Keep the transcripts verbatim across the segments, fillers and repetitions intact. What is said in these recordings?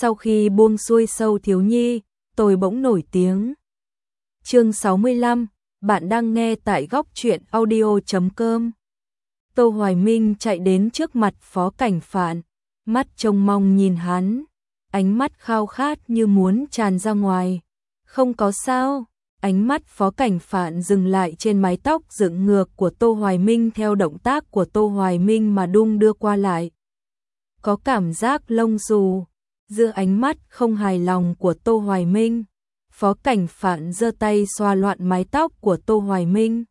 Sau khi buông xuôi Sâu thiếu nhi, tôi bỗng nổi tiếng. Chương sáu mươi lăm, bạn đang nghe tại góc truyện audio chấm com. Tô Hoài Minh chạy đến trước mặt Phó Cảnh Phạn, mắt trông mong nhìn hắn, ánh mắt khao khát như muốn tràn ra ngoài. Không có sao, ánh mắt Phó Cảnh Phạn dừng lại trên mái tóc dựng ngược của Tô Hoài Minh, theo động tác của Tô Hoài Minh mà đung đưa qua lại. Có cảm giác lông xù, giữa ánh mắt không hài lòng của Tô Hoài Minh, Phó Cảnh Phạn giơ tay xoa loạn mái tóc của Tô Hoài Minh.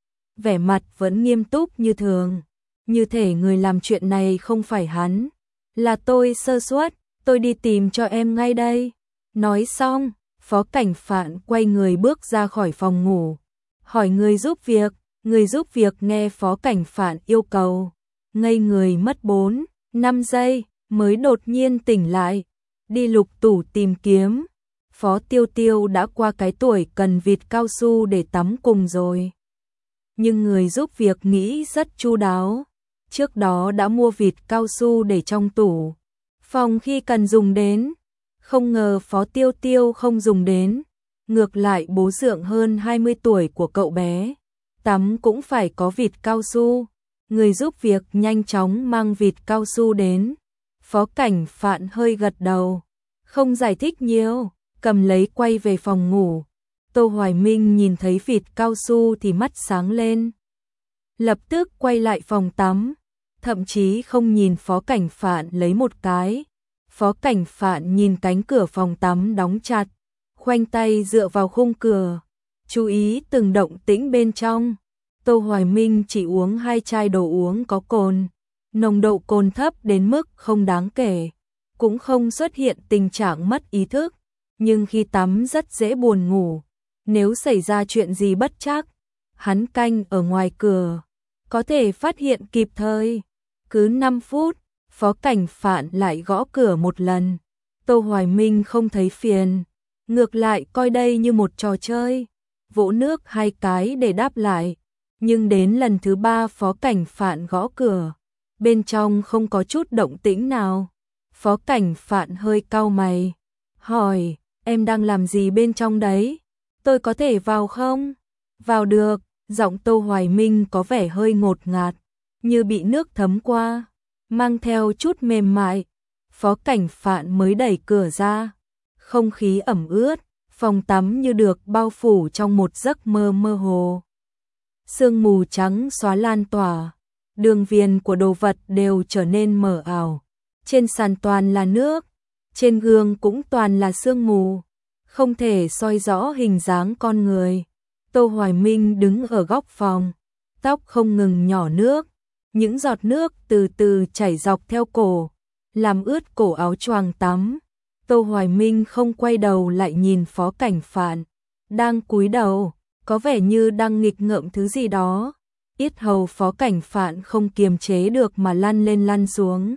Vẻ mặt vẫn nghiêm túc như thường, như thể người làm chuyện này không phải hắn. Là tôi sơ suất, tôi đi tìm cho em ngay đây. Nói xong, Phó Cảnh Phạn quay người bước ra khỏi phòng ngủ, hỏi người giúp việc. Người giúp việc nghe Phó Cảnh Phạn yêu cầu, ngây người mất bốn, năm giây, mới đột nhiên tỉnh lại, đi lục tủ tìm kiếm. Phó Tiêu Tiêu đã qua cái tuổi cần vịt cao su để tắm cùng rồi. Nhưng người giúp việc nghĩ rất chu đáo, trước đó đã mua vịt cao su để trong tủ phòng khi cần dùng đến. Không ngờ Phó Tiêu Tiêu không dùng đến, ngược lại bố dượng hơn hai mươi tuổi của cậu bé tắm cũng phải có vịt cao su. Người giúp việc nhanh chóng mang vịt cao su đến. Phó Cảnh Phạn hơi gật đầu, không giải thích nhiều, cầm lấy quay về phòng ngủ. Tô Hoài Minh nhìn thấy vịt cao su thì mắt sáng lên, lập tức quay lại phòng tắm, thậm chí không nhìn Phó Cảnh Phạn lấy một cái. Phó Cảnh Phạn nhìn cánh cửa phòng tắm đóng chặt, khoanh tay dựa vào khung cửa, chú ý từng động tĩnh bên trong. Tô Hoài Minh chỉ uống hai chai đồ uống có cồn, nồng độ cồn thấp đến mức không đáng kể, cũng không xuất hiện tình trạng mất ý thức, nhưng khi tắm rất dễ buồn ngủ. Nếu xảy ra chuyện gì bất trắc, hắn canh ở ngoài cửa, có thể phát hiện kịp thời. Cứ năm phút, Phó Cảnh Phạn lại gõ cửa một lần. Tô Hoài Minh không thấy phiền, ngược lại coi đây như một trò chơi, vỗ nước hai cái để đáp lại. Nhưng đến lần thứ ba Phó Cảnh Phạn gõ cửa, bên trong không có chút động tĩnh nào. Phó Cảnh Phạn hơi cau mày, hỏi, em đang làm gì bên trong đấy? Tôi có thể vào không? Vào được. Giọng Tô Hoài Minh có vẻ hơi ngột ngạt, như bị nước thấm qua, mang theo chút mềm mại. Phó Cảnh Phạn mới đẩy cửa ra, không khí ẩm ướt, phòng tắm như được bao phủ trong một giấc mơ mơ hồ. Sương mù trắng xóa lan tỏa, đường viền của đồ vật đều trở nên mờ ảo. Trên sàn toàn là nước, trên gương cũng toàn là sương mù, không thể soi rõ hình dáng con người. Tô Hoài Minh đứng ở góc phòng, tóc không ngừng nhỏ nước, những giọt nước từ từ chảy dọc theo cổ, làm ướt cổ áo choàng tắm. Tô Hoài Minh không quay đầu lại nhìn Phó Cảnh Phạn, đang cúi đầu, có vẻ như đang nghịch ngợm thứ gì đó. Yết hầu Phó Cảnh Phạn không kiềm chế được mà lăn lên lăn xuống.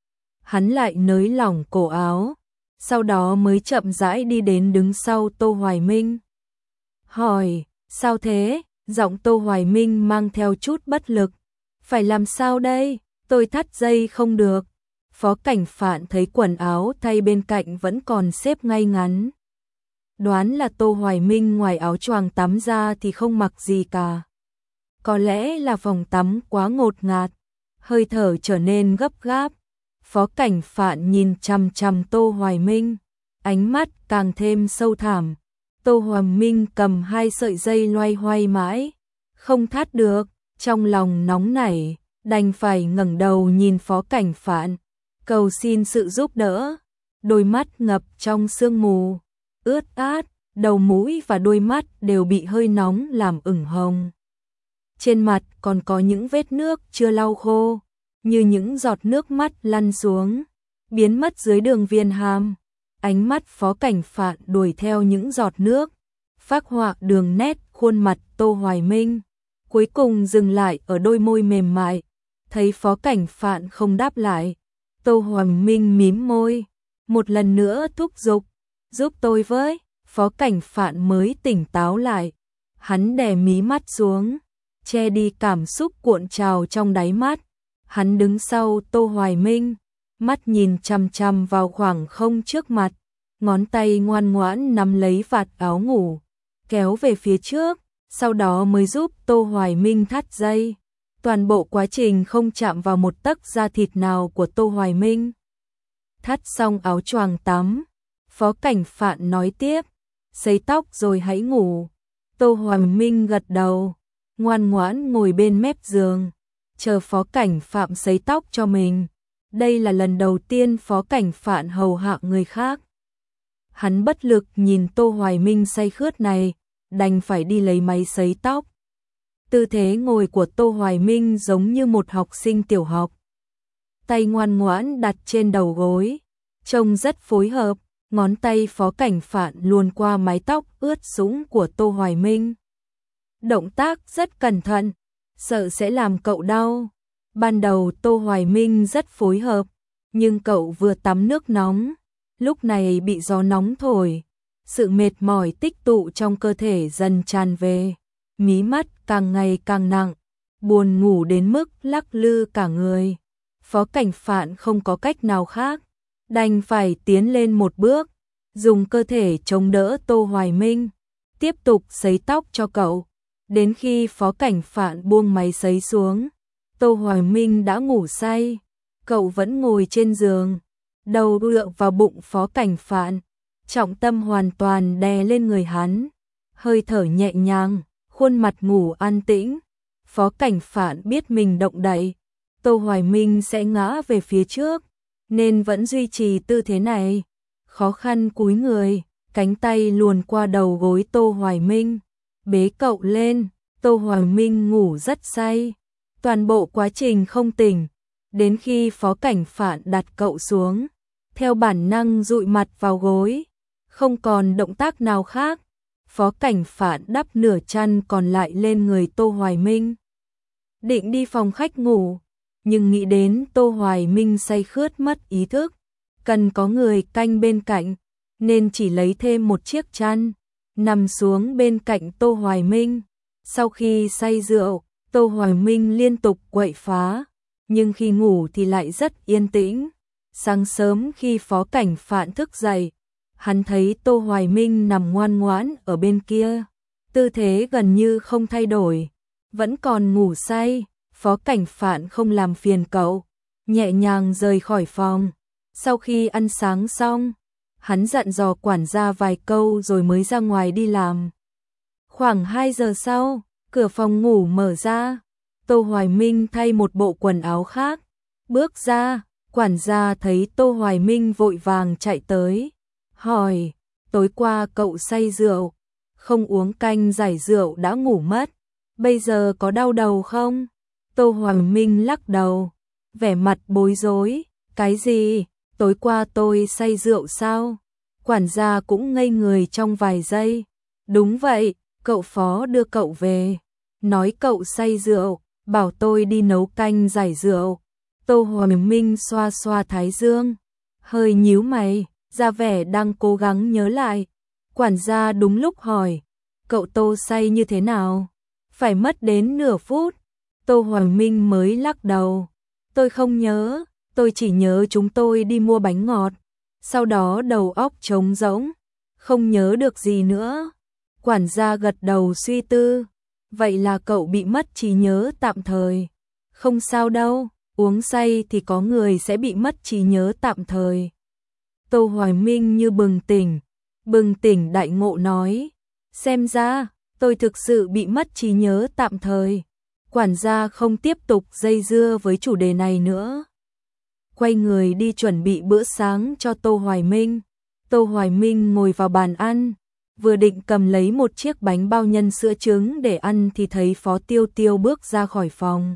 Hắn lại nới lỏng cổ áo, sau đó mới chậm rãi đi đến đứng sau Tô Hoài Minh. Hỏi, sao thế? Giọng Tô Hoài Minh mang theo chút bất lực. Phải làm sao đây? Tôi thắt dây không được. Phó Cảnh Phạn thấy quần áo thay bên cạnh vẫn còn xếp ngay ngắn, đoán là Tô Hoài Minh ngoài áo choàng tắm ra thì không mặc gì cả. Có lẽ là phòng tắm quá ngột ngạt, hơi thở trở nên gấp gáp. Phó Cảnh Phạn nhìn chằm chằm Tô Hoài Minh, ánh mắt càng thêm sâu thẳm. Tô Hoài Minh cầm hai sợi dây loay hoay mãi, không thắt được, trong lòng nóng nảy, đành phải ngẩng đầu nhìn Phó Cảnh Phạn, cầu xin sự giúp đỡ. Đôi mắt ngập trong sương mù, ướt át, đầu mũi và đôi mắt đều bị hơi nóng làm ửng hồng. Trên mặt còn có những vết nước chưa lau khô, như những giọt nước mắt lăn xuống, biến mất dưới đường viền hàm. Ánh mắt Phó Cảnh Phạn đuổi theo những giọt nước, phác họa đường nét khuôn mặt Tô Hoài Minh, cuối cùng dừng lại ở đôi môi mềm mại. Thấy Phó Cảnh Phạn không đáp lại, Tô Hoài Minh mím môi, một lần nữa thúc giục, giúp tôi với. Phó Cảnh Phạn mới tỉnh táo lại, hắn đè mí mắt xuống, che đi cảm xúc cuộn trào trong đáy mắt. Hắn đứng sau Tô Hoài Minh, mắt nhìn chằm chằm vào khoảng không trước mặt, ngón tay ngoan ngoãn nắm lấy vạt áo ngủ, kéo về phía trước, sau đó mới giúp Tô Hoài Minh thắt dây. Toàn bộ quá trình không chạm vào một tấc da thịt nào của Tô Hoài Minh. Thắt xong áo choàng tắm, Phó Cảnh Phạn nói tiếp, sấy tóc rồi hãy ngủ. Tô Hoài Minh gật đầu, ngoan ngoãn ngồi bên mép giường, chờ Phó Cảnh Phạn sấy tóc cho mình. Đây là lần đầu tiên Phó Cảnh Phạn hầu hạ người khác. Hắn bất lực nhìn Tô Hoài Minh say khướt này, đành phải đi lấy máy sấy tóc. Tư thế ngồi của Tô Hoài Minh giống như một học sinh tiểu học. Tay ngoan ngoãn đặt trên đầu gối, trông rất phối hợp, ngón tay Phó Cảnh Phạn luồn qua mái tóc ướt sũng của Tô Hoài Minh. Động tác rất cẩn thận, sợ sẽ làm cậu đau. Ban đầu Tô Hoài Minh rất phối hợp, nhưng cậu vừa tắm nước nóng, lúc này bị gió nóng thổi, sự mệt mỏi tích tụ trong cơ thể dần tràn về, mí mắt càng ngày càng nặng, buồn ngủ đến mức lắc lư cả người. Phó Cảnh Phạn không có cách nào khác, đành phải tiến lên một bước, dùng cơ thể chống đỡ Tô Hoài Minh, tiếp tục sấy tóc cho cậu. Đến khi Phó Cảnh Phạn buông máy sấy xuống, Tô Hoài Minh đã ngủ say, cậu vẫn ngồi trên giường, đầu dựa vào bụng Phó Cảnh Phạn, trọng tâm hoàn toàn đè lên người hắn, hơi thở nhẹ nhàng, khuôn mặt ngủ an tĩnh. Phó Cảnh Phạn biết mình động đậy, Tô Hoài Minh sẽ ngã về phía trước, nên vẫn duy trì tư thế này, khó khăn cúi người, cánh tay luồn qua đầu gối Tô Hoài Minh, bế cậu lên. Tô Hoài Minh ngủ rất say, toàn bộ quá trình không tỉnh, đến khi Phó Cảnh Phạn đặt cậu xuống, theo bản năng dụi mặt vào gối, không còn động tác nào khác. Phó Cảnh Phạn đắp nửa chăn còn lại lên người Tô Hoài Minh, định đi phòng khách ngủ, nhưng nghĩ đến Tô Hoài Minh say khướt mất ý thức, cần có người canh bên cạnh, nên chỉ lấy thêm một chiếc chăn, nằm xuống bên cạnh Tô Hoài Minh. Sau khi say rượu, Tô Hoài Minh liên tục quậy phá, nhưng khi ngủ thì lại rất yên tĩnh. Sáng sớm khi Phó Cảnh Phạn thức dậy, hắn thấy Tô Hoài Minh nằm ngoan ngoãn ở bên kia, tư thế gần như không thay đổi, vẫn còn ngủ say. Phó Cảnh Phạn không làm phiền cậu, nhẹ nhàng rời khỏi phòng. Sau khi ăn sáng xong, hắn dặn dò quản gia vài câu rồi mới ra ngoài đi làm. Khoảng hai giờ sau, cửa phòng ngủ mở ra, Tô Hoài Minh thay một bộ quần áo khác, bước ra, quản gia thấy Tô Hoài Minh vội vàng chạy tới, hỏi, tối qua cậu say rượu, không uống canh giải rượu đã ngủ mất, bây giờ có đau đầu không? Tô Hoài Minh lắc đầu, vẻ mặt bối rối, cái gì, tối qua tôi say rượu sao? Quản gia cũng ngây người trong vài giây, đúng vậy, cậu Phó đưa cậu về, nói cậu say rượu, bảo tôi đi nấu canh giải rượu. Tô Hoài Minh xoa xoa thái dương, hơi nhíu mày, ra vẻ đang cố gắng nhớ lại. Quản gia đúng lúc hỏi, cậu Tô say như thế nào? Phải mất đến nửa phút. Tô Hoài Minh mới lắc đầu, tôi không nhớ, tôi chỉ nhớ chúng tôi đi mua bánh ngọt, sau đó đầu óc trống rỗng, không nhớ được gì nữa. Quản gia gật đầu suy tư, vậy là cậu bị mất trí nhớ tạm thời. Không sao đâu, uống say thì có người sẽ bị mất trí nhớ tạm thời. Tô Hoài Minh như bừng tỉnh, bừng tỉnh đại ngộ nói, xem ra, tôi thực sự bị mất trí nhớ tạm thời. Quản gia không tiếp tục dây dưa với chủ đề này nữa, quay người đi chuẩn bị bữa sáng cho Tô Hoài Minh. Tô Hoài Minh ngồi vào bàn ăn, vừa định cầm lấy một chiếc bánh bao nhân sữa trứng để ăn thì thấy Phó Tiêu Tiêu bước ra khỏi phòng.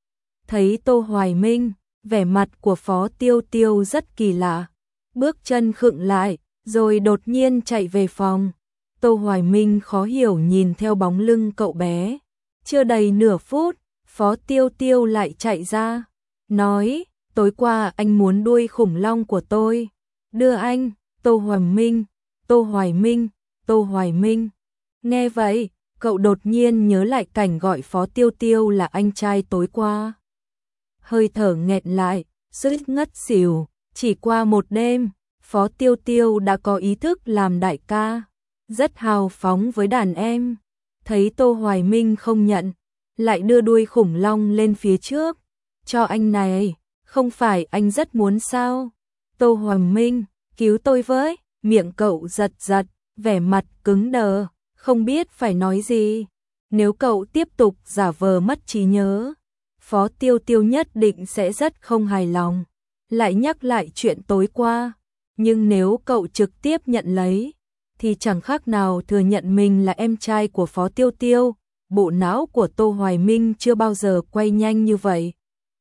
Thấy Tô Hoài Minh, vẻ mặt của Phó Tiêu Tiêu rất kỳ lạ, bước chân khựng lại, rồi đột nhiên chạy về phòng. Tô Hoài Minh khó hiểu nhìn theo bóng lưng cậu bé. Chưa đầy nửa phút, Phó Tiêu Tiêu lại chạy ra, nói, tối qua anh muốn đuôi khủng long của tôi, đưa anh. Tô Hoài Minh, Tô Hoài Minh, Tô Hoài Minh. Nghe vậy, cậu đột nhiên nhớ lại cảnh gọi Phó Tiêu Tiêu là anh trai tối qua. Hơi thở nghẹn lại, suýt ngất xỉu. Chỉ qua một đêm, Phó Tiêu Tiêu đã có ý thức làm đại ca, rất hào phóng với đàn em. Thấy Tô Hoài Minh không nhận, lại đưa đuôi khủng long lên phía trước. Cho anh này, không phải anh rất muốn sao? Tô Hoài Minh, cứu tôi với. Miệng cậu giật giật, vẻ mặt cứng đờ, không biết phải nói gì. Nếu cậu tiếp tục giả vờ mất trí nhớ, Phó Tiêu Tiêu nhất định sẽ rất không hài lòng, lại nhắc lại chuyện tối qua. Nhưng nếu cậu trực tiếp nhận lấy, thì chẳng khác nào thừa nhận mình là em trai của Phó Tiêu Tiêu. Bộ não của Tô Hoài Minh chưa bao giờ quay nhanh như vậy.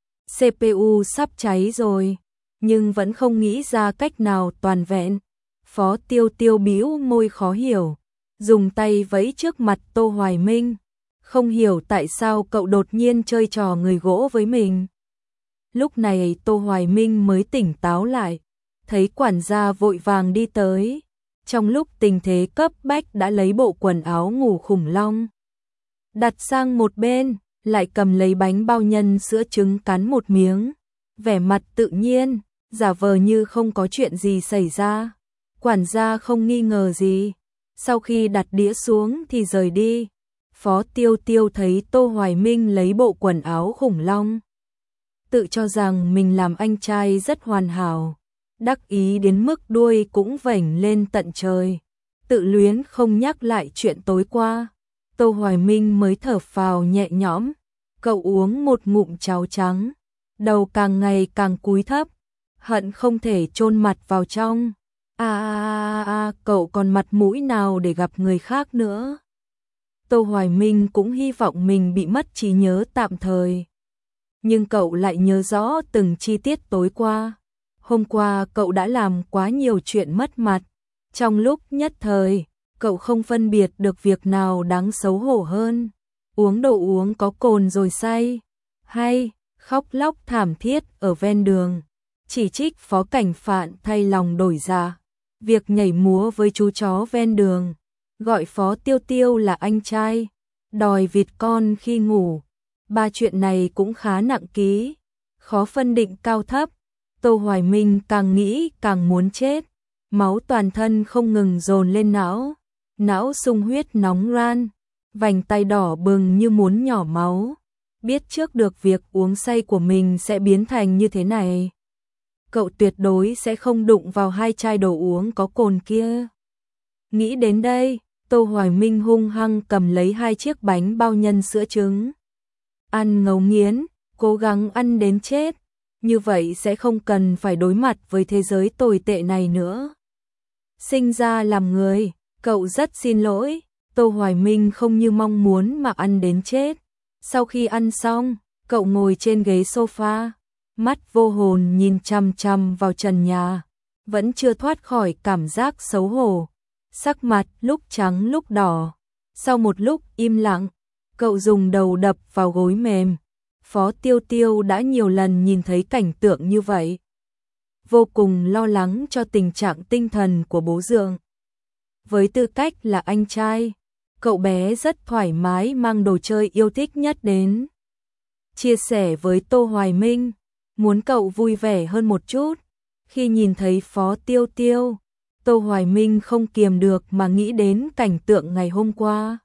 xê pê u sắp cháy rồi, nhưng vẫn không nghĩ ra cách nào toàn vẹn. Phó Tiêu Tiêu bĩu môi khó hiểu, dùng tay vẫy trước mặt Tô Hoài Minh. Không hiểu tại sao cậu đột nhiên chơi trò người gỗ với mình. Lúc này Tô Hoài Minh mới tỉnh táo lại, thấy quản gia vội vàng đi tới. Trong lúc tình thế cấp bách đã lấy bộ quần áo ngủ khủng long, đặt sang một bên, lại cầm lấy bánh bao nhân sữa trứng cắn một miếng. Vẻ mặt tự nhiên, giả vờ như không có chuyện gì xảy ra. Quản gia không nghi ngờ gì, sau khi đặt đĩa xuống thì rời đi. Phó Tiêu Tiêu thấy Tô Hoài Minh lấy bộ quần áo khủng long, tự cho rằng mình làm anh trai rất hoàn hảo, đắc ý đến mức đuôi cũng vểnh lên tận trời, tự luyến không nhắc lại chuyện tối qua. Tô Hoài Minh mới thở phào nhẹ nhõm. Cậu uống một ngụm cháo trắng, đầu càng ngày càng cúi thấp, hận không thể chôn mặt vào trong. A a a, cậu còn mặt mũi nào để gặp người khác nữa? Tô Hoài Minh cũng hy vọng mình bị mất trí nhớ tạm thời, nhưng cậu lại nhớ rõ từng chi tiết tối qua. Hôm qua cậu đã làm quá nhiều chuyện mất mặt, trong lúc nhất thời, cậu không phân biệt được việc nào đáng xấu hổ hơn. Uống đồ uống có cồn rồi say, hay khóc lóc thảm thiết ở ven đường, chỉ trích Phó Cảnh Phạn thay lòng đổi dạ, việc nhảy múa với chú chó ven đường, gọi Phó Tiêu Tiêu là anh trai, đòi vịt con khi ngủ. Ba chuyện này cũng khá nặng ký, khó phân định cao thấp. Tô Hoài Minh càng nghĩ càng muốn chết, máu toàn thân không ngừng dồn lên não, não sung huyết nóng ran, vành tay đỏ bừng như muốn nhỏ máu. Biết trước được việc uống say của mình sẽ biến thành như thế này, cậu tuyệt đối sẽ không đụng vào hai chai đồ uống có cồn kia. Nghĩ đến đây, Tô Hoài Minh hung hăng cầm lấy hai chiếc bánh bao nhân sữa trứng, ăn ngấu nghiến, cố gắng ăn đến chết, như vậy sẽ không cần phải đối mặt với thế giới tồi tệ này nữa. Sinh ra làm người, cậu rất xin lỗi. Tô Hoài Minh không như mong muốn mà ăn đến chết. Sau khi ăn xong, cậu ngồi trên ghế sofa, mắt vô hồn nhìn chằm chằm vào trần nhà, vẫn chưa thoát khỏi cảm giác xấu hổ. Sắc mặt lúc trắng lúc đỏ. Sau một lúc im lặng, cậu dùng đầu đập vào gối mềm. Phó Tiêu Tiêu đã nhiều lần nhìn thấy cảnh tượng như vậy, vô cùng lo lắng cho tình trạng tinh thần của bố Dượng. Với tư cách là anh trai, cậu bé rất thoải mái mang đồ chơi yêu thích nhất đến, chia sẻ với Tô Hoài Minh, muốn cậu vui vẻ hơn một chút. Khi nhìn thấy Phó Tiêu Tiêu, Tô Hoài Minh không kiềm được mà nghĩ đến cảnh tượng ngày hôm qua.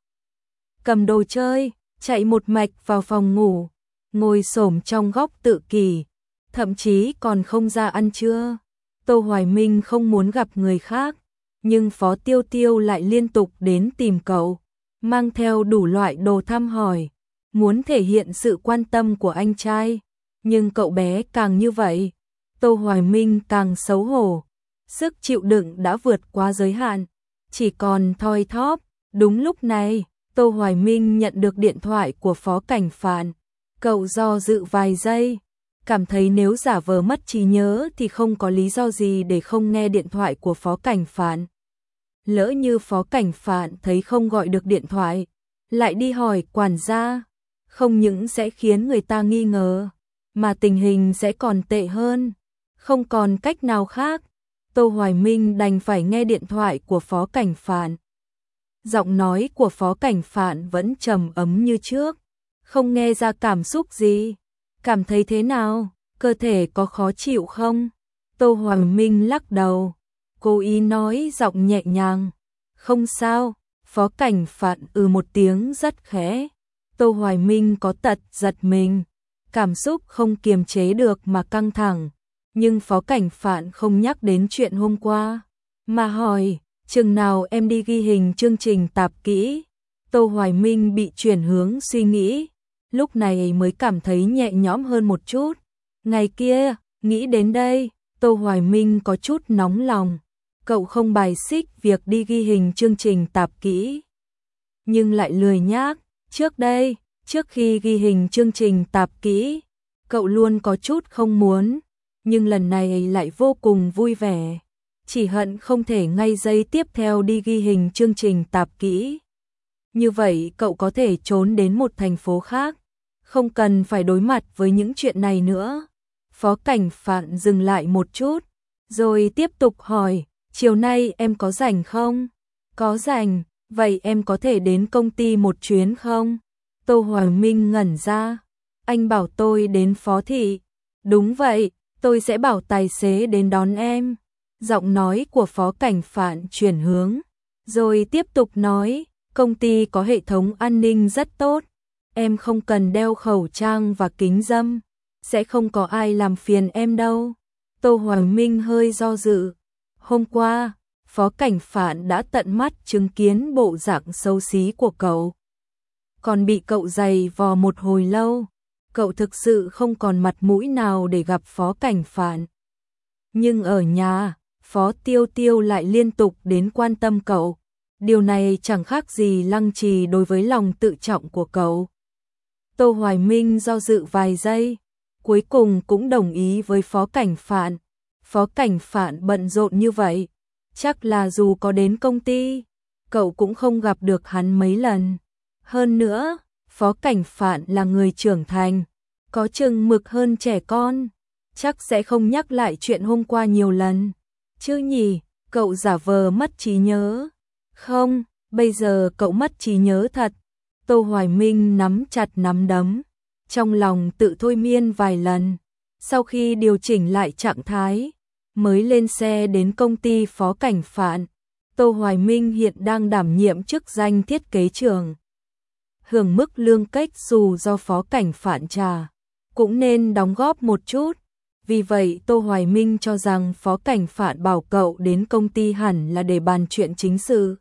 Cầm đồ chơi, chạy một mạch vào phòng ngủ, ngồi xổm trong góc tự kỷ, thậm chí còn không ra ăn trưa. Tô Hoài Minh không muốn gặp người khác, nhưng Phó Tiêu Tiêu lại liên tục đến tìm cậu, mang theo đủ loại đồ thăm hỏi, muốn thể hiện sự quan tâm của anh trai. Nhưng cậu bé càng như vậy, Tô Hoài Minh càng xấu hổ, sức chịu đựng đã vượt quá giới hạn, chỉ còn thoi thóp. Đúng lúc này, Tô Hoài Minh nhận được điện thoại của Phó Cảnh Phạn. Cậu do dự vài giây, cảm thấy nếu giả vờ mất trí nhớ thì không có lý do gì để không nghe điện thoại của Phó Cảnh Phạn. Lỡ như Phó Cảnh Phạn thấy không gọi được điện thoại, lại đi hỏi quản gia, không những sẽ khiến người ta nghi ngờ, mà tình hình sẽ còn tệ hơn. Không còn cách nào khác, Tô Hoài Minh đành phải nghe điện thoại của Phó Cảnh Phạn. Giọng nói của Phó Cảnh Phạn vẫn trầm ấm như trước, không nghe ra cảm xúc gì. Cảm thấy thế nào? cơ thể có khó chịu không? Tô Hoài Minh lắc đầu, cố ý nói giọng nhẹ nhàng, không sao. Phó Cảnh Phạn ừ một tiếng rất khẽ. Tô Hoài Minh có tật giật mình, cảm xúc không kiềm chế được mà căng thẳng, nhưng Phó Cảnh Phạn không nhắc đến chuyện hôm qua, mà hỏi, chừng nào em đi ghi hình chương trình tạp kỹ? Tô Hoài Minh bị chuyển hướng suy nghĩ, lúc này mới cảm thấy nhẹ nhõm hơn một chút. Ngày kia, nghĩ đến đây, Tô Hoài Minh có chút nóng lòng. Cậu không bài xích việc đi ghi hình chương trình tạp kỹ, nhưng lại lười nhác. Trước đây, trước khi ghi hình chương trình tạp kỹ, cậu luôn có chút không muốn, nhưng lần này lại vô cùng vui vẻ. Chỉ hận không thể ngay giây tiếp theo đi ghi hình chương trình tạp kỹ. Như vậy cậu có thể trốn đến một thành phố khác, không cần phải đối mặt với những chuyện này nữa. Phó Cảnh Phạn dừng lại một chút, rồi tiếp tục hỏi, chiều nay em có rảnh không? Có rảnh, vậy em có thể đến công ty một chuyến không? Tô Hoài Minh ngẩn ra, anh bảo tôi đến Phó thị. Đúng vậy, tôi sẽ bảo tài xế đến đón em. Giọng nói của Phó Cảnh Phạn chuyển hướng, rồi tiếp tục nói, công ty có hệ thống an ninh rất tốt, em không cần đeo khẩu trang và kính râm, sẽ không có ai làm phiền em đâu. Tô Hoài Minh hơi do dự. Hôm qua, Phó Cảnh Phạn đã tận mắt chứng kiến bộ dạng xấu xí của cậu, còn bị cậu giày vò một hồi lâu. Cậu thực sự không còn mặt mũi nào để gặp Phó Cảnh Phạn. Nhưng ở nhà, Phó Tiêu Tiêu lại liên tục đến quan tâm cậu. Điều này chẳng khác gì lăng trì đối với lòng tự trọng của cậu. Tô Hoài Minh do dự vài giây, cuối cùng cũng đồng ý với Phó Cảnh Phạn. Phó Cảnh Phạn bận rộn như vậy, chắc là dù có đến công ty, cậu cũng không gặp được hắn mấy lần. Hơn nữa, Phó Cảnh Phạn là người trưởng thành, có chừng mực hơn trẻ con, chắc sẽ không nhắc lại chuyện hôm qua nhiều lần. Chứ nhỉ, cậu giả vờ mất trí nhớ. Không, bây giờ cậu mất trí nhớ thật. Tô Hoài Minh nắm chặt nắm đấm, trong lòng tự thôi miên vài lần. Sau khi điều chỉnh lại trạng thái, mới lên xe đến công ty Phó Cảnh Phạn. Tô Hoài Minh hiện đang đảm nhiệm chức danh thiết kế trưởng, hưởng mức lương cách dù do Phó Cảnh Phạn trả, cũng nên đóng góp một chút. Vì vậy Tô Hoài Minh cho rằng Phó Cảnh Phạn bảo cậu đến công ty hẳn là để bàn chuyện chính sự.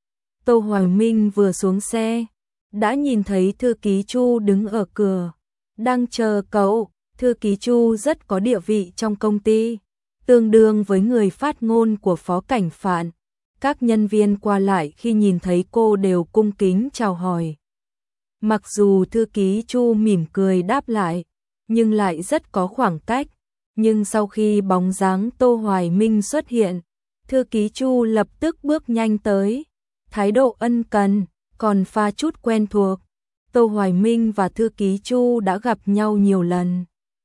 Tô Hoài Minh vừa xuống xe, đã nhìn thấy thư ký Chu đứng ở cửa, đang chờ cậu. Thư ký Chu rất có địa vị trong công ty, tương đương với người phát ngôn của Phó Cảnh Phạn. Các nhân viên qua lại khi nhìn thấy cô đều cung kính chào hỏi. Mặc dù thư ký Chu mỉm cười đáp lại, nhưng lại rất có khoảng cách. Nhưng sau khi bóng dáng Tô Hoài Minh xuất hiện, thư ký Chu lập tức bước nhanh tới, thái độ ân cần, còn pha chút quen thuộc. Tô Hoài Minh và thư ký Chu đã gặp nhau nhiều lần.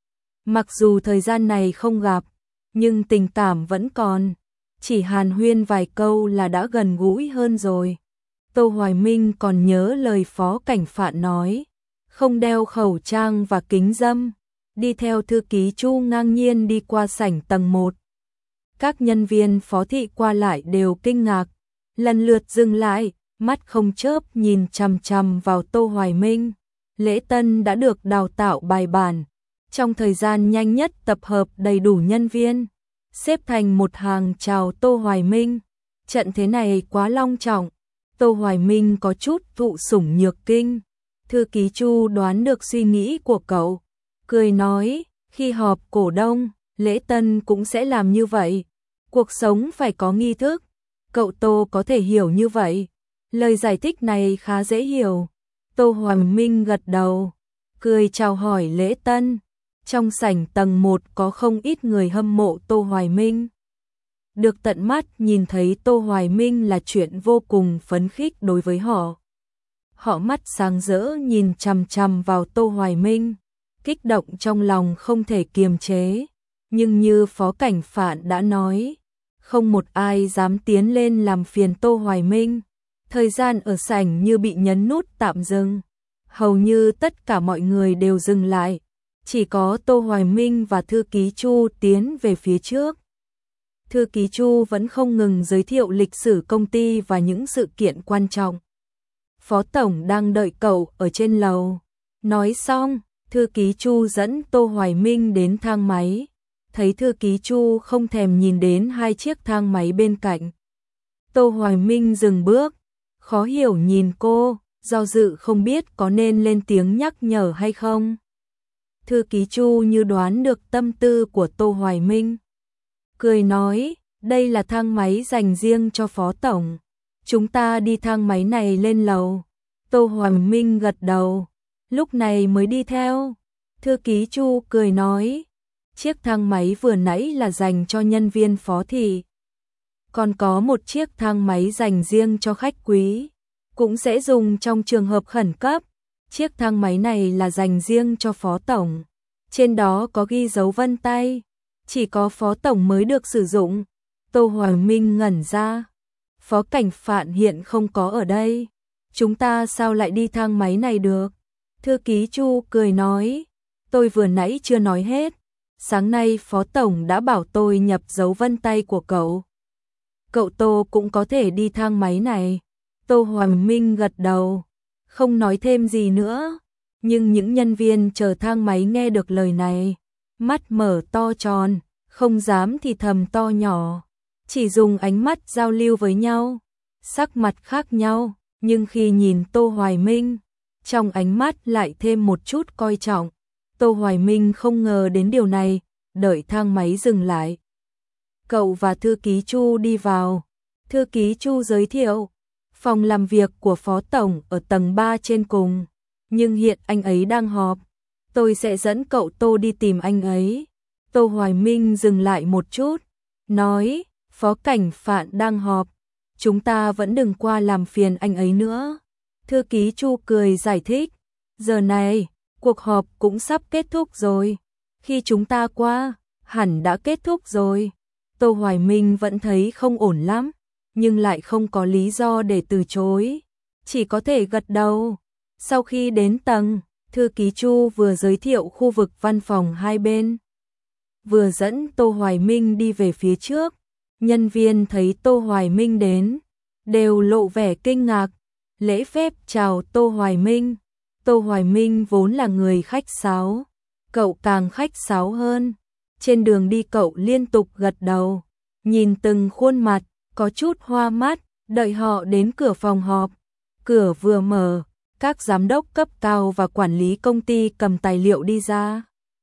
Mặc dù thời gian này không gặp, nhưng tình cảm vẫn còn, chỉ hàn huyên vài câu là đã gần gũi hơn rồi. Tô Hoài Minh còn nhớ lời Phó Cảnh Phạn nói, không đeo khẩu trang và kính râm, đi theo thư ký Chu ngang nhiên đi qua sảnh tầng một. Các nhân viên Phó thị qua lại đều kinh ngạc, lần lượt dừng lại, mắt không chớp nhìn chằm chằm vào Tô Hoài Minh. Lễ tân đã được đào tạo bài bản, trong thời gian nhanh nhất tập hợp đầy đủ nhân viên, xếp thành một hàng chào Tô Hoài Minh. Trận thế này quá long trọng, Tô Hoài Minh có chút thụ sủng nhược kinh. Thư ký Chu đoán được suy nghĩ của cậu, cười nói, khi họp cổ đông, lễ tân cũng sẽ làm như vậy. Cuộc sống phải có nghi thức, cậu Tô có thể hiểu như vậy. Lời giải thích này khá dễ hiểu. Tô Hoài Minh gật đầu, cười chào hỏi lễ tân. Trong sảnh tầng một có không ít người hâm mộ Tô Hoài Minh. Được tận mắt nhìn thấy Tô Hoài Minh là chuyện vô cùng phấn khích đối với họ. Họ mắt sáng rỡ nhìn chằm chằm vào Tô Hoài Minh, kích động trong lòng không thể kiềm chế. Nhưng như Phó Cảnh Phạn đã nói, không một ai dám tiến lên làm phiền Tô Hoài Minh. Thời gian ở sảnh như bị nhấn nút tạm dừng. Hầu như tất cả mọi người đều dừng lại, chỉ có Tô Hoài Minh và thư ký Chu tiến về phía trước. Thư ký Chu vẫn không ngừng giới thiệu lịch sử công ty và những sự kiện quan trọng. Phó tổng đang đợi cậu ở trên lầu. Nói xong, thư ký Chu dẫn Tô Hoài Minh đến thang máy. Thấy thư ký Chu không thèm nhìn đến hai chiếc thang máy bên cạnh. Tô Hoài Minh dừng bước, khó hiểu nhìn cô, do dự không biết có nên lên tiếng nhắc nhở hay không. Thư ký Chu như đoán được tâm tư của Tô Hoài Minh. Cười nói, đây là thang máy dành riêng cho phó tổng. Chúng ta đi thang máy này lên lầu. Tô Hoài Minh gật đầu, lúc này mới đi theo. Thư ký Chu cười nói, chiếc thang máy vừa nãy là dành cho nhân viên phó thị. Còn có một chiếc thang máy dành riêng cho khách quý, cũng sẽ dùng trong trường hợp khẩn cấp. Chiếc thang máy này là dành riêng cho phó tổng. Trên đó có ghi dấu vân tay, chỉ có phó tổng mới được sử dụng. Tô Hoài Minh ngẩn ra. Phó Cảnh Phạn hiện không có ở đây. Chúng ta sao lại đi thang máy này được? Thư ký Chu cười nói, tôi vừa nãy chưa nói hết. Sáng nay phó tổng đã bảo tôi nhập dấu vân tay của cậu. Cậu Tô cũng có thể đi thang máy này. Tô Hoài Minh gật đầu, không nói thêm gì nữa. Nhưng những nhân viên chờ thang máy nghe được lời này, mắt mở to tròn, không dám thì thầm to nhỏ, chỉ dùng ánh mắt giao lưu với nhau, sắc mặt khác nhau, nhưng khi nhìn Tô Hoài Minh, trong ánh mắt lại thêm một chút coi trọng. Tô Hoài Minh không ngờ đến điều này, đợi thang máy dừng lại. Cậu và thư ký Chu đi vào. Thư ký Chu giới thiệu, phòng làm việc của phó tổng ở tầng ba trên cùng, nhưng hiện anh ấy đang họp. Tôi sẽ dẫn cậu Tô đi tìm anh ấy. Tô Hoài Minh dừng lại một chút, nói, Phó Cảnh Phạn đang họp, chúng ta vẫn đừng qua làm phiền anh ấy nữa. Thư ký Chu cười giải thích, giờ này, cuộc họp cũng sắp kết thúc rồi. Khi chúng ta qua, hẳn đã kết thúc rồi. Tô Hoài Minh vẫn thấy không ổn lắm, nhưng lại không có lý do để từ chối, chỉ có thể gật đầu. Sau khi đến tầng, thư ký Chu vừa giới thiệu khu vực văn phòng hai bên, vừa dẫn Tô Hoài Minh đi về phía trước. Nhân viên thấy Tô Hoài Minh đến, đều lộ vẻ kinh ngạc, lễ phép chào Tô Hoài Minh. Tô Hoài Minh vốn là người khách sáo, cậu càng khách sáo hơn. Trên đường đi cậu liên tục gật đầu, nhìn từng khuôn mặt, có chút hoa mắt. Đợi họ đến cửa phòng họp, cửa vừa mở, các giám đốc cấp cao và quản lý công ty cầm tài liệu đi ra.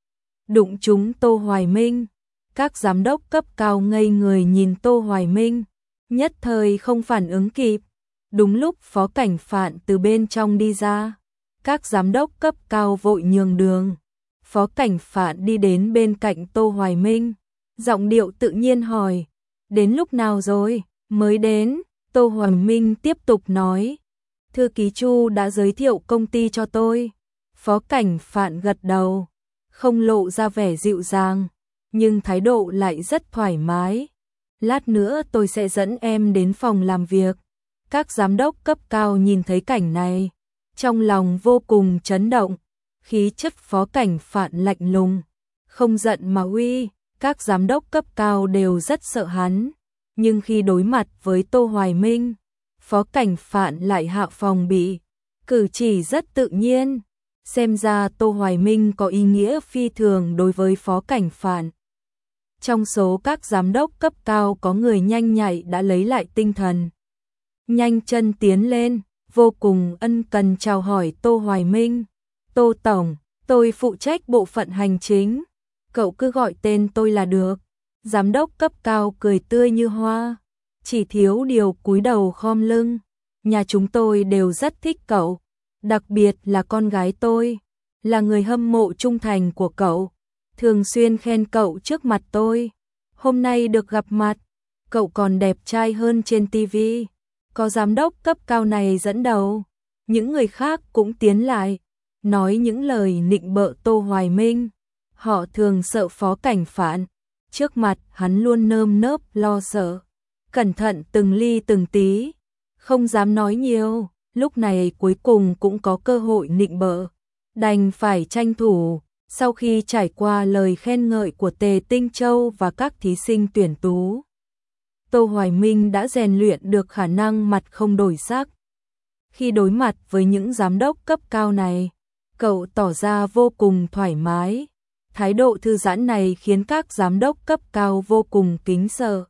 Đụng trúng Tô Hoài Minh, các giám đốc cấp cao ngây người nhìn Tô Hoài Minh, nhất thời không phản ứng kịp. Đúng lúc Phó Cảnh Phạn từ bên trong đi ra, các giám đốc cấp cao vội nhường đường. Phó Cảnh Phạn đi đến bên cạnh Tô Hoài Minh, giọng điệu tự nhiên hỏi, đến lúc nào rồi? Mới đến. Tô Hoài Minh tiếp tục nói, thư ký Chu đã giới thiệu công ty cho tôi. Phó Cảnh Phạn gật đầu, không lộ ra vẻ dịu dàng, nhưng thái độ lại rất thoải mái. Lát nữa tôi sẽ dẫn em đến phòng làm việc. Các giám đốc cấp cao nhìn thấy cảnh này, trong lòng vô cùng chấn động. Khí chất Phó Cảnh Phạn lạnh lùng, không giận mà uy. Các giám đốc cấp cao đều rất sợ hắn, nhưng khi đối mặt với Tô Hoài Minh, Phó Cảnh Phạn lại hạ phòng bị, cử chỉ rất tự nhiên. Xem ra Tô Hoài Minh có ý nghĩa phi thường đối với Phó Cảnh Phạn. Trong số các giám đốc cấp cao có người nhanh nhạy đã lấy lại tinh thần, nhanh chân tiến lên, vô cùng ân cần chào hỏi Tô Hoài Minh. Tô Tổng, tôi phụ trách bộ phận hành chính, cậu cứ gọi tên tôi là được. Giám đốc cấp cao cười tươi như hoa, chỉ thiếu điều cúi đầu khom lưng. Nhà chúng tôi đều rất thích cậu, đặc biệt là con gái tôi, là người hâm mộ trung thành của cậu, thường xuyên khen cậu trước mặt tôi. Hôm nay được gặp mặt, cậu còn đẹp trai hơn trên ti vi. Có giám đốc cấp cao này dẫn đầu, những người khác cũng tiến lại, nói những lời nịnh bợ Tô Hoài Minh. Họ thường sợ Phó Cảnh Phạn, trước mặt hắn luôn nơm nớp lo sợ, cẩn thận từng ly từng tí, không dám nói nhiều. Lúc này cuối cùng cũng có cơ hội nịnh bợ, đành phải tranh thủ, Sau khi trải qua lời khen ngợi của Tề Tinh Châu và các thí sinh tuyển tú, Tô Hoài Minh đã rèn luyện được khả năng mặt không đổi sắc. Khi đối mặt với những giám đốc cấp cao này, cậu tỏ ra vô cùng thoải mái. Thái độ thư giãn này khiến các giám đốc cấp cao vô cùng kính sợ.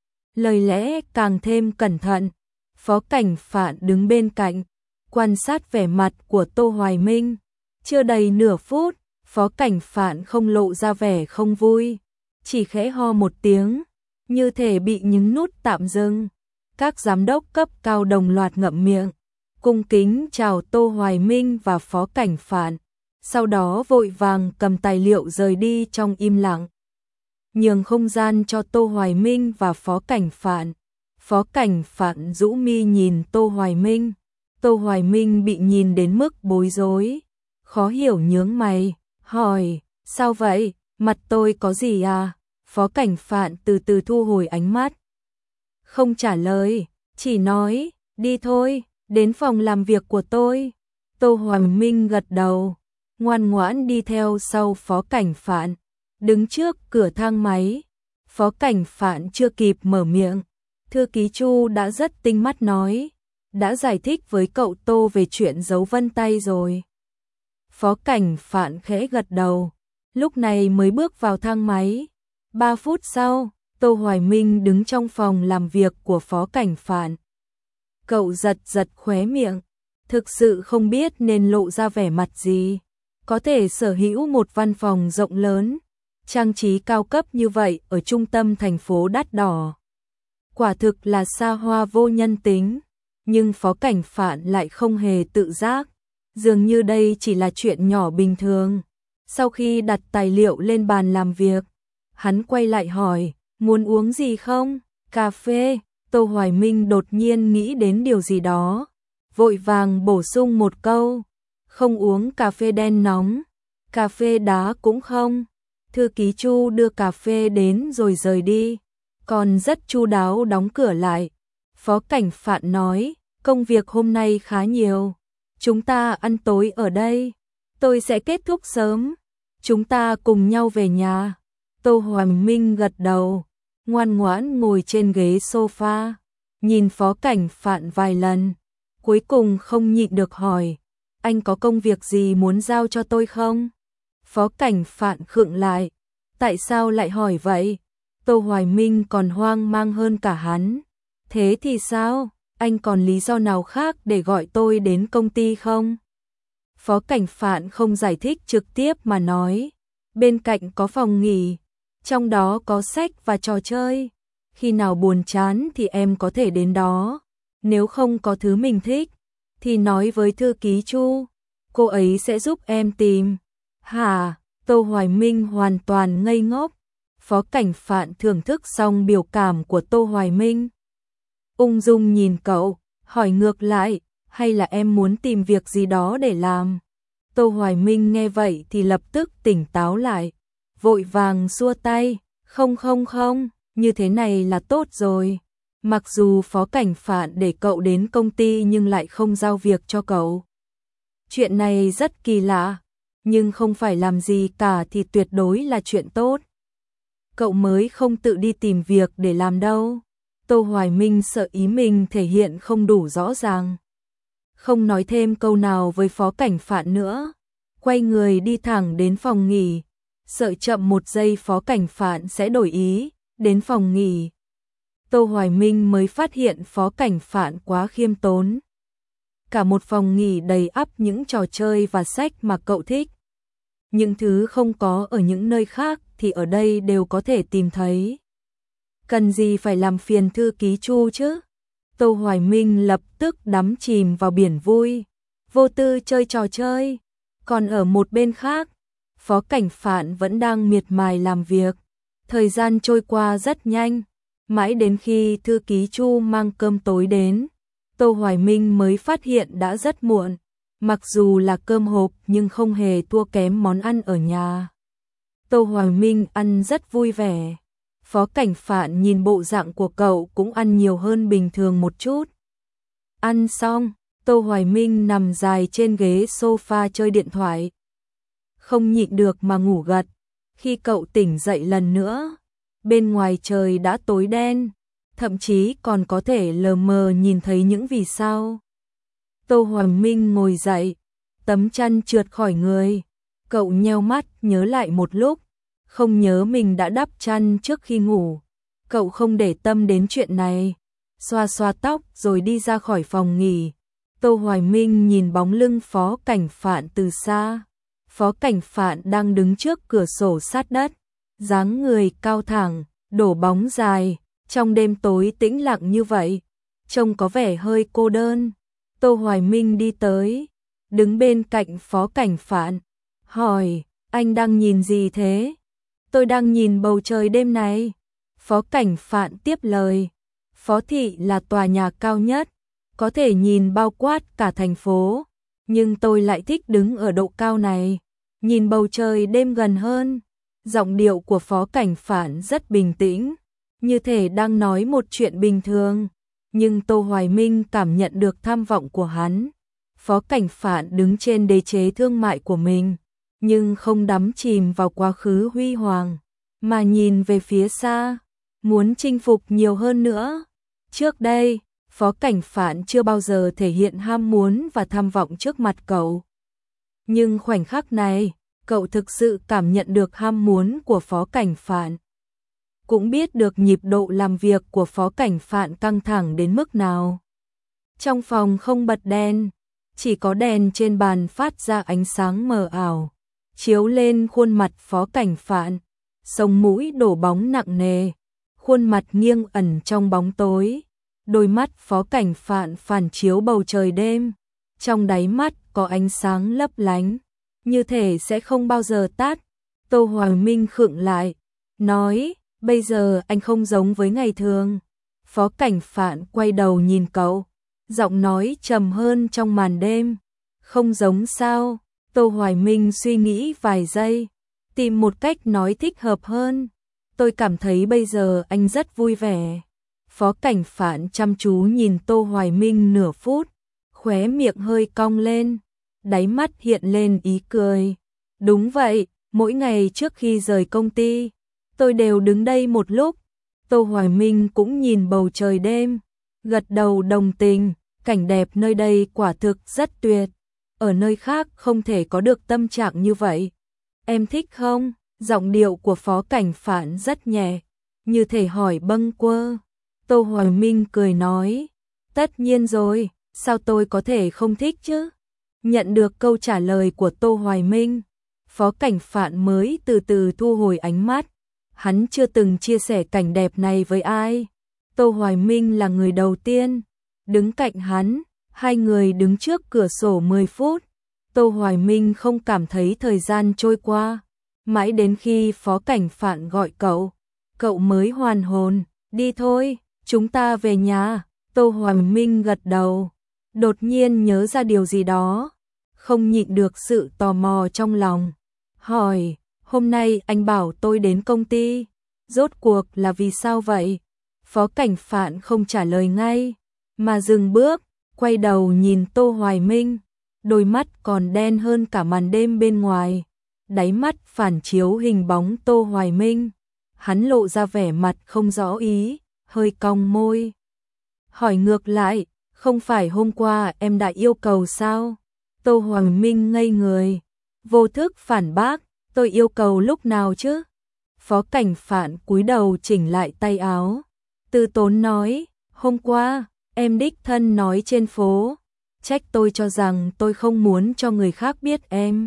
Lời lẽ càng thêm cẩn thận. Phó Cảnh Phạn đứng bên cạnh, quan sát vẻ mặt của Tô Hoài Minh. Chưa đầy nửa phút, Phó Cảnh Phạn không lộ ra vẻ không vui, chỉ khẽ ho một tiếng, như thể bị nhấn nút tạm dừng. Các giám đốc cấp cao đồng loạt ngậm miệng, cung kính chào Tô Hoài Minh và Phó Cảnh Phạn, sau đó vội vàng cầm tài liệu rời đi trong im lặng, nhường không gian cho Tô Hoài Minh và Phó Cảnh Phạn. Phó Cảnh Phạn rũ mi nhìn Tô Hoài Minh. Tô Hoài Minh bị nhìn đến mức bối rối, khó hiểu nhướng mày, hỏi, sao vậy, mặt tôi có gì à? Phó Cảnh Phạn từ từ thu hồi ánh mắt, không trả lời, chỉ nói, đi thôi, đến phòng làm việc của tôi. Tô Hoài Minh gật đầu, ngoan ngoãn đi theo sau Phó Cảnh Phạn, đứng trước cửa thang máy. Phó Cảnh Phạn chưa kịp mở miệng, thư ký Chu đã rất tinh mắt nói, đã giải thích với cậu Tô về chuyện dấu vân tay rồi. Phó Cảnh Phạn khẽ gật đầu, lúc này mới bước vào thang máy. Ba phút sau, Tô Hoài Minh đứng trong phòng làm việc của Phó Cảnh Phạn. Cậu giật giật khóe miệng, thực sự không biết nên lộ ra vẻ mặt gì. Có thể sở hữu một văn phòng rộng lớn, trang trí cao cấp như vậy ở trung tâm thành phố đắt đỏ, quả thực là xa hoa vô nhân tính. Nhưng Phó Cảnh Phạn lại không hề tự giác, dường như đây chỉ là chuyện nhỏ bình thường. Sau khi đặt tài liệu lên bàn làm việc, hắn quay lại hỏi, muốn uống gì không? Cà phê. Tô Hoài Minh đột nhiên nghĩ đến điều gì đó, vội vàng bổ sung một câu, không uống cà phê đen nóng, cà phê đá cũng không. Thư ký Chu đưa cà phê đến rồi rời đi, còn rất chu đáo đóng cửa lại. Phó Cảnh Phạn nói, công việc hôm nay khá nhiều, chúng ta ăn tối ở đây, tôi sẽ kết thúc sớm, chúng ta cùng nhau về nhà. Tô Hoài Minh gật đầu, ngoan ngoãn ngồi trên ghế sofa, nhìn Phó Cảnh Phạn vài lần, cuối cùng không nhịn được hỏi, anh có công việc gì muốn giao cho tôi không? Phó Cảnh Phạn khựng lại, tại sao lại hỏi vậy? Tô Hoài Minh còn hoang mang hơn cả hắn, thế thì sao, anh còn lý do nào khác để gọi tôi đến công ty không? Phó Cảnh Phạn không giải thích trực tiếp mà nói, bên cạnh có phòng nghỉ, trong đó có sách và trò chơi, khi nào buồn chán thì em có thể đến đó, nếu không có thứ mình thích, thì nói với thư ký Chu, cô ấy sẽ giúp em tìm. Hả? Tô Hoài Minh hoàn toàn ngây ngốc. Phó Cảnh Phạn thưởng thức xong biểu cảm của Tô Hoài Minh, ung dung nhìn cậu, hỏi ngược lại, hay là em muốn tìm việc gì đó để làm? Tô Hoài Minh nghe vậy thì lập tức tỉnh táo lại, vội vàng xua tay, không không không, như thế này là tốt rồi. Mặc dù Phó Cảnh Phạn để cậu đến công ty nhưng lại không giao việc cho cậu. Chuyện này rất kỳ lạ, nhưng không phải làm gì cả thì tuyệt đối là chuyện tốt. Cậu mới không tự đi tìm việc để làm đâu. Tô Hoài Minh sợ ý mình thể hiện không đủ rõ ràng, không nói thêm câu nào với Phó Cảnh Phạn nữa, quay người đi thẳng đến phòng nghỉ, sợ chậm một giây Phó Cảnh Phạn sẽ đổi ý. Đến phòng nghỉ, Tô Hoài Minh mới phát hiện Phó Cảnh Phạn quá khiêm tốn. Cả một phòng nghỉ đầy ắp những trò chơi và sách mà cậu thích. Những thứ không có ở những nơi khác thì ở đây đều có thể tìm thấy. Cần gì phải làm phiền thư ký Chu chứ? Tô Hoài Minh lập tức đắm chìm vào biển vui, vô tư chơi trò chơi. Còn ở một bên khác, Phó Cảnh Phạn vẫn đang miệt mài làm việc. Thời gian trôi qua rất nhanh, mãi đến khi thư ký Chu mang cơm tối đến, Tô Hoài Minh mới phát hiện đã rất muộn. Mặc dù là cơm hộp nhưng không hề thua kém món ăn ở nhà. Tô Hoài Minh ăn rất vui vẻ. Phó Cảnh Phạn nhìn bộ dạng của cậu cũng ăn nhiều hơn bình thường một chút. Ăn xong, Tô Hoài Minh nằm dài trên ghế sofa chơi điện thoại. không nhịn được mà ngủ gật. Khi cậu tỉnh dậy lần nữa, bên ngoài trời đã tối đen, thậm chí còn có thể lờ mờ nhìn thấy những vì sao. Tô Hoài Minh ngồi dậy, tấm chăn trượt khỏi người. Cậu nheo mắt nhớ lại một lúc, không nhớ mình đã đắp chăn trước khi ngủ. Cậu không để tâm đến chuyện này, xoa xoa tóc rồi đi ra khỏi phòng nghỉ. Tô Hoài Minh nhìn bóng lưng Phó Cảnh Phạn từ xa. Phó Cảnh Phạn đang đứng trước cửa sổ sát đất, dáng người cao thẳng, đổ bóng dài, trong đêm tối tĩnh lặng như vậy, trông có vẻ hơi cô đơn. Tô Hoài Minh đi tới, đứng bên cạnh Phó Cảnh Phạn, hỏi, anh đang nhìn gì thế? Tôi đang nhìn bầu trời đêm này. Phó Cảnh Phạn tiếp lời, Phó thị là tòa nhà cao nhất, có thể nhìn bao quát cả thành phố, nhưng tôi lại thích đứng ở độ cao này, nhìn bầu trời đêm gần hơn. Giọng điệu của Phó Cảnh Phạn rất bình tĩnh, như thể đang nói một chuyện bình thường, nhưng Tô Hoài Minh cảm nhận được tham vọng của hắn. Phó Cảnh Phạn đứng trên đế chế thương mại của mình, nhưng không đắm chìm vào quá khứ huy hoàng, mà nhìn về phía xa, muốn chinh phục nhiều hơn nữa. Trước đây, Phó Cảnh Phạn chưa bao giờ thể hiện ham muốn và tham vọng trước mặt cậu. Nhưng khoảnh khắc này, cậu thực sự cảm nhận được ham muốn của Phó Cảnh Phạn. Cũng biết được nhịp độ làm việc của Phó Cảnh Phạn căng thẳng đến mức nào. Trong phòng không bật đèn, chỉ có đèn trên bàn phát ra ánh sáng mờ ảo, chiếu lên khuôn mặt Phó Cảnh Phạn, sống mũi đổ bóng nặng nề, khuôn mặt nghiêng ẩn trong bóng tối. Đôi mắt Phó Cảnh Phạn phản chiếu bầu trời đêm, trong đáy mắt có ánh sáng lấp lánh, như thể sẽ không bao giờ tắt. Tô Hoài Minh khựng lại, nói, bây giờ anh không giống với ngày thường. Phó Cảnh Phạn quay đầu nhìn cậu, giọng nói trầm hơn trong màn đêm, không giống sao? Tô Hoài Minh suy nghĩ vài giây, tìm một cách nói thích hợp hơn. Tôi cảm thấy bây giờ anh rất vui vẻ. Phó Cảnh Phạn chăm chú nhìn Tô Hoài Minh nửa phút, khóe miệng hơi cong lên, đáy mắt hiện lên ý cười. Đúng vậy, mỗi ngày trước khi rời công ty, tôi đều đứng đây một lúc. Tô Hoài Minh cũng nhìn bầu trời đêm, gật đầu đồng tình, cảnh đẹp nơi đây quả thực rất tuyệt. Ở nơi khác không thể có được tâm trạng như vậy. Em thích không? Giọng điệu của Phó Cảnh Phạn rất nhẹ, như thể hỏi bâng quơ. Tô Hoài Minh cười nói, tất nhiên rồi, sao tôi có thể không thích chứ? Nhận được câu trả lời của Tô Hoài Minh, Phó Cảnh Phạn mới từ từ thu hồi ánh mắt. Hắn chưa từng chia sẻ cảnh đẹp này với ai. Tô Hoài Minh là người đầu tiên đứng cạnh hắn, hai người đứng trước cửa sổ mười phút. Tô Hoài Minh không cảm thấy thời gian trôi qua, mãi đến khi Phó Cảnh Phạn gọi cậu, cậu mới hoàn hồn. Đi thôi, chúng ta về nhà. Tô Hoài Minh gật đầu, đột nhiên nhớ ra điều gì đó, không nhịn được sự tò mò trong lòng, hỏi, hôm nay anh bảo tôi đến công ty, rốt cuộc là vì sao vậy? Phó Cảnh Phạn không trả lời ngay, mà dừng bước, quay đầu nhìn Tô Hoài Minh, đôi mắt còn đen hơn cả màn đêm bên ngoài, đáy mắt phản chiếu hình bóng Tô Hoài Minh. Hắn lộ ra vẻ mặt không rõ ý, hơi cong môi, hỏi ngược lại, không phải hôm qua em đã yêu cầu sao? Tô Hoài Minh ngây người, vô thức phản bác, tôi yêu cầu lúc nào chứ? Phó Cảnh Phạn cúi đầu chỉnh lại tay áo, từ tốn nói, hôm qua, em đích thân nói trên phố, trách tôi cho rằng tôi không muốn cho người khác biết em.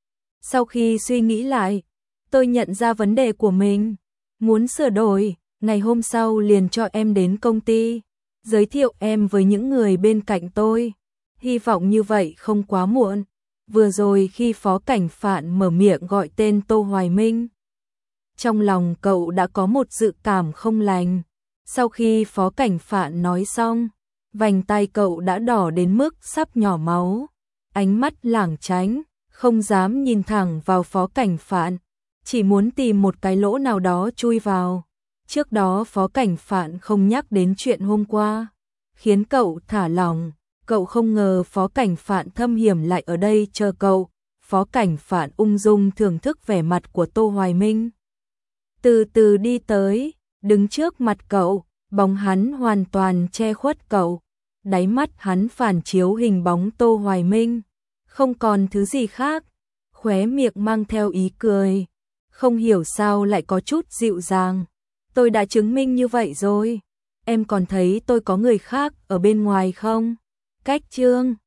Sau khi suy nghĩ lại, tôi nhận ra vấn đề của mình, muốn sửa đổi, ngày hôm sau liền cho em đến công ty, giới thiệu em với những người bên cạnh tôi. Hy vọng như vậy không quá muộn. Vừa rồi khi Phó Cảnh Phạn mở miệng gọi tên Tô Hoài Minh, trong lòng cậu đã có một dự cảm không lành. Sau khi Phó Cảnh Phạn nói xong, vành tay cậu đã đỏ đến mức sắp nhỏ máu, ánh mắt lảng tránh, không dám nhìn thẳng vào Phó Cảnh Phạn, chỉ muốn tìm một cái lỗ nào đó chui vào. Trước đó Phó Cảnh Phạn không nhắc đến chuyện hôm qua, khiến cậu thả lỏng. Cậu không ngờ Phó Cảnh Phạn thâm hiểm lại ở đây chờ cậu. Phó Cảnh Phạn ung dung thưởng thức vẻ mặt của Tô Hoài Minh. Từ từ đi tới, đứng trước mặt cậu, bóng hắn hoàn toàn che khuất cậu. Đáy mắt hắn phản chiếu hình bóng Tô Hoài Minh, không còn thứ gì khác, khóe miệng mang theo ý cười, không hiểu sao lại có chút dịu dàng. Tôi đã chứng minh như vậy rồi, em còn thấy tôi có người khác ở bên ngoài không? Cách chương